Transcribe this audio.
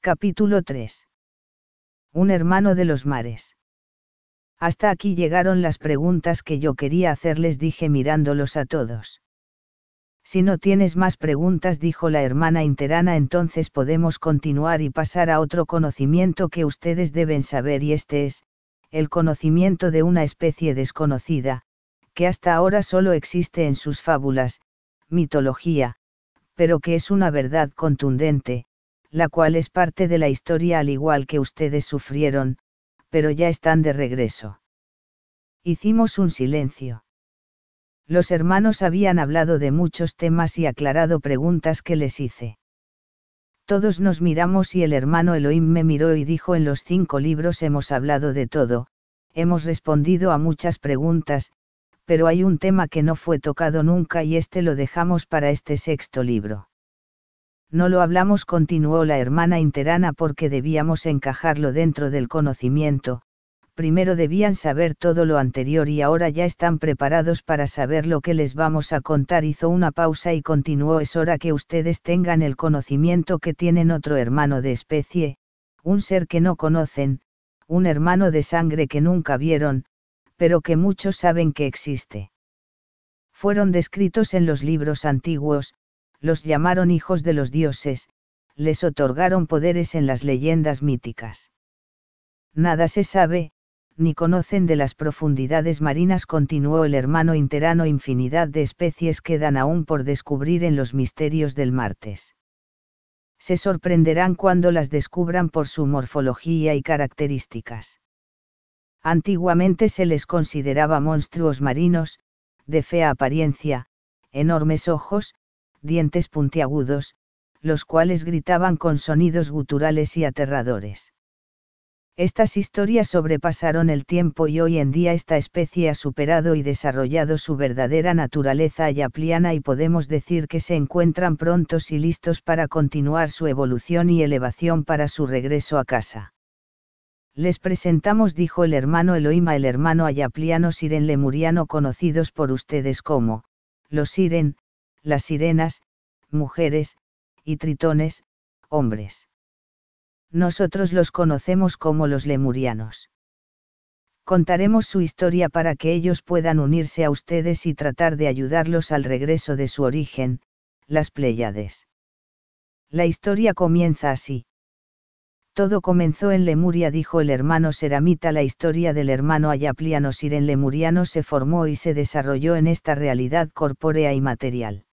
Capítulo 3. Un hermano de los mares. Hasta aquí llegaron las preguntas que yo quería hacerles, dije mirándolos a todos. Si no tienes más preguntas, dijo la hermana interana, entonces podemos continuar y pasar a otro conocimiento que ustedes deben saber, y este es, el conocimiento de una especie desconocida, que hasta ahora solo existe en sus fábulas, mitología, pero que es una verdad contundente, la cual es parte de la historia al igual que ustedes sufrieron, pero ya están de regreso. Hicimos un silencio. Los hermanos habían hablado de muchos temas y aclarado preguntas que les hice. Todos nos miramos y el hermano Elohim me miró y dijo: en los 5 libros hemos hablado de todo, hemos respondido a muchas preguntas, pero hay un tema que no fue tocado nunca y este lo dejamos para este 6.º libro. No lo hablamos, continuó la hermana interana, porque debíamos encajarlo dentro del conocimiento. Primero debían saber todo lo anterior y ahora ya están preparados para saber lo que les vamos a contar. Hizo una pausa y continuó: es hora que ustedes tengan el conocimiento que tienen otro hermano de especie, un ser que no conocen, un hermano de sangre que nunca vieron, pero que muchos saben que existe. Fueron descritos en los libros antiguos, los llamaron hijos de los dioses, les otorgaron poderes en las leyendas míticas. Nada se sabe, ni conocen de las profundidades marinas, continuó el hermano interano. Infinidad de especies quedan aún por descubrir en los misterios del Martes. Se sorprenderán cuando las descubran por su morfología y características. Antiguamente se les consideraba monstruos marinos, de fea apariencia, enormes ojos, dientes puntiagudos, los cuales gritaban con sonidos guturales y aterradores. Estas historias sobrepasaron el tiempo y hoy en día esta especie ha superado y desarrollado su verdadera naturaleza ayapliana y podemos decir que se encuentran prontos y listos para continuar su evolución y elevación para su regreso a casa. Les presentamos, dijo el hermano Elohim, el hermano ayapliano siren lemuriano, conocidos por ustedes como los siren, las sirenas, mujeres, y tritones, hombres. Nosotros los conocemos como los lemurianos. Contaremos su historia para que ellos puedan unirse a ustedes y tratar de ayudarlos al regreso de su origen, las Pléyades. La historia comienza así. Todo comenzó en Lemuria, dijo el hermano seramita. La historia del hermano ayapliano siren lemuriano se formó y se desarrolló en esta realidad corpórea y material.